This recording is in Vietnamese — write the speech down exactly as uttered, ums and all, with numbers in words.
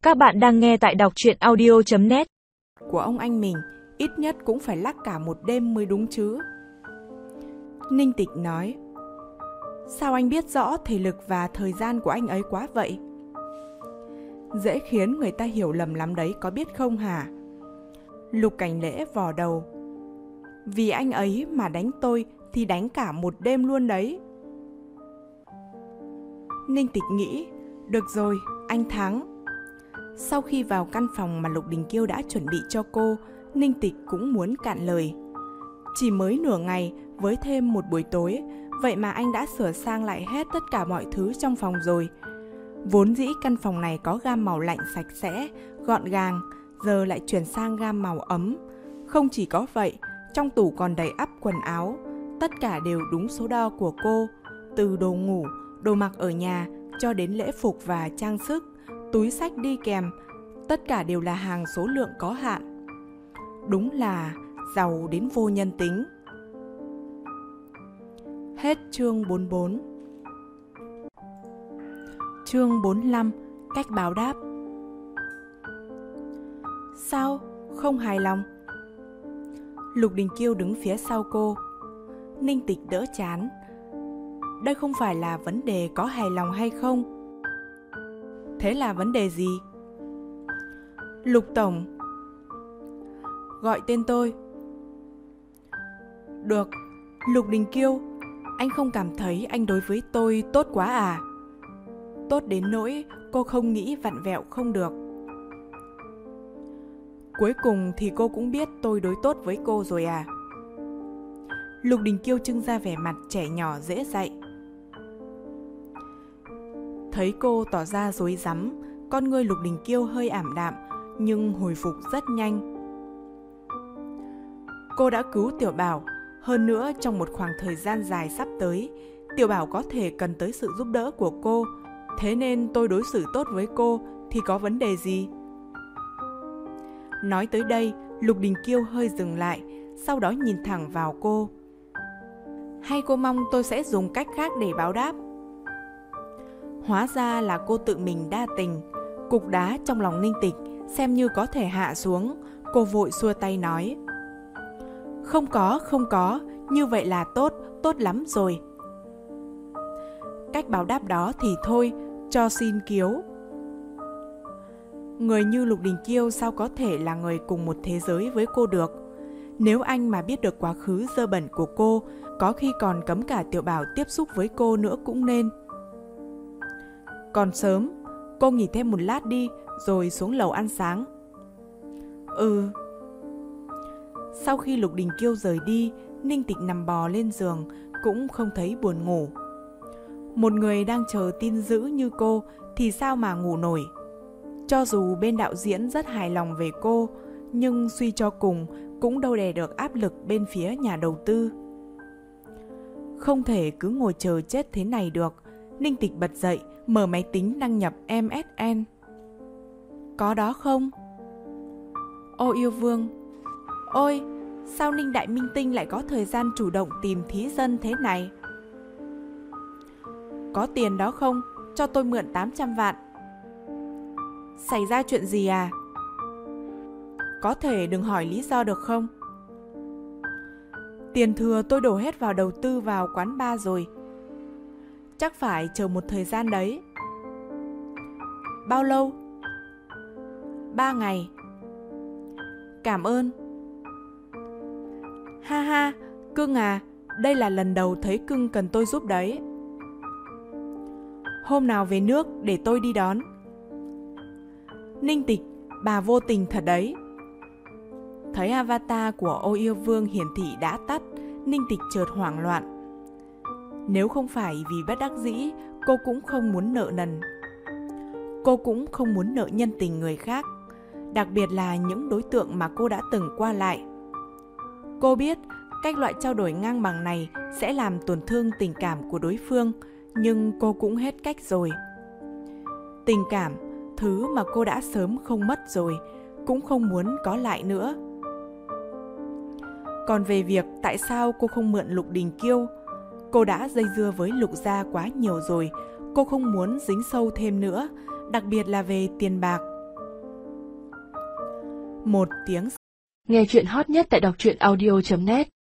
Các bạn đang nghe tại đọc truyện audio chấm net. Của ông anh mình, ít nhất cũng phải lắc cả một đêm mới đúng chứ. Ninh Tịch nói, sao anh biết rõ thể lực và thời gian của anh ấy quá vậy? Dễ khiến người ta hiểu lầm lắm đấy, có biết không hả? Lục Cảnh Lễ vò đầu. Vì anh ấy mà đánh tôi thì đánh cả một đêm luôn đấy. Ninh Tịch nghĩ, được rồi, anh thắng. Sau khi vào căn phòng mà Lục Đình Kiêu đã chuẩn bị cho cô, Ninh Tịch cũng muốn cạn lời. Chỉ mới nửa ngày với thêm một buổi tối, vậy mà anh đã sửa sang lại hết tất cả mọi thứ trong phòng rồi. Vốn dĩ căn phòng này có gam màu lạnh sạch sẽ, gọn gàng, giờ lại chuyển sang gam màu ấm. Không chỉ có vậy, trong tủ còn đầy ắp quần áo, tất cả đều đúng số đo của cô, từ đồ ngủ, đồ mặc ở nhà cho đến lễ phục và trang sức, túi xách đi kèm, tất cả đều là hàng số lượng có hạn. Đúng là giàu đến vô nhân tính. Hết chương bốn mươi bốn. Chương bốn mươi lăm. Cách báo đáp. Sao? Không hài lòng? Lục Đình Kiêu đứng phía sau cô. Ninh Tịch đỡ chán. Đây không phải là vấn đề có hài lòng hay không. Thế là vấn đề gì? Lục Tổng. Gọi tên tôi. Được. Lục Đình Kiêu, anh không cảm thấy anh đối với tôi tốt quá à? Tốt đến nỗi cô không nghĩ vặn vẹo không được. Cuối cùng thì cô cũng biết tôi đối tốt với cô rồi à? Lục Đình Kiêu trưng ra vẻ mặt trẻ nhỏ dễ dạy. Thấy cô tỏ ra rối rắm, con ngươi Lục Đình Kiêu hơi ảm đạm, nhưng hồi phục rất nhanh. Cô đã cứu Tiểu Bảo, hơn nữa trong một khoảng thời gian dài sắp tới, Tiểu Bảo có thể cần tới sự giúp đỡ của cô, thế nên tôi đối xử tốt với cô thì có vấn đề gì? Nói tới đây, Lục Đình Kiêu hơi dừng lại, sau đó nhìn thẳng vào cô. Hay cô mong tôi sẽ dùng cách khác để báo đáp? Hóa ra là cô tự mình đa tình. Cục đá trong lòng Ninh Tịch xem như có thể hạ xuống. Cô vội xua tay nói, Không có, không có, như vậy là tốt, tốt lắm rồi. Cách báo đáp đó thì thôi, cho xin kiếu. Người như Lục Đình Kiêu sao có thể là người cùng một thế giới với cô được? Nếu anh mà biết được quá khứ dơ bẩn của cô, có khi còn cấm cả Tiểu Bảo tiếp xúc với cô nữa cũng nên. Còn sớm, cô nghỉ thêm một lát đi, rồi xuống lầu ăn sáng. Ừ. Sau khi Lục Đình Kiêu rời đi, Ninh Tịch nằm bò lên giường, cũng không thấy buồn ngủ. Một người đang chờ tin dữ như cô thì sao mà ngủ nổi. Cho dù bên đạo diễn rất hài lòng về cô, nhưng suy cho cùng cũng đâu đè được áp lực bên phía nhà đầu tư. Không thể cứ ngồi chờ chết thế này được. Ninh Tịch bật dậy, mở máy tính đăng nhập em ét en. Có đó không? Ô Yêu Vương. Ôi, sao Ninh Đại Minh Tinh lại có thời gian chủ động tìm thí dân thế này? Có tiền đó không? Cho tôi mượn tám trăm vạn. Xảy ra chuyện gì à? Có thể đừng hỏi lý do được không? Tiền thừa tôi đổ hết vào đầu tư vào quán bar rồi. Chắc phải chờ một thời gian đấy. Bao lâu? Ba ngày. Cảm ơn. Ha ha, Cưng à, đây là lần đầu thấy Cưng cần tôi giúp đấy. Hôm nào về nước để tôi đi đón. Ninh Tịch, bà vô tình thật đấy. Thấy avatar của Ô Yêu Vương hiển thị đã tắt, Ninh Tịch chợt hoảng loạn. Nếu không phải vì bất đắc dĩ, cô cũng không muốn nợ nần. Cô cũng không muốn nợ nhân tình người khác, đặc biệt là những đối tượng mà cô đã từng qua lại. Cô biết cách loại trao đổi ngang bằng này sẽ làm tổn thương tình cảm của đối phương, nhưng cô cũng hết cách rồi. Tình cảm, thứ mà cô đã sớm không mất rồi, cũng không muốn có lại nữa. Còn về việc tại sao cô không mượn Lục Đình Kiêu, cô đã dây dưa với Lục gia quá nhiều rồi, cô không muốn dính sâu thêm nữa, đặc biệt là về tiền bạc. Một tiếng. Nghe chuyện hot nhất tại đọc truyện audio chấm net.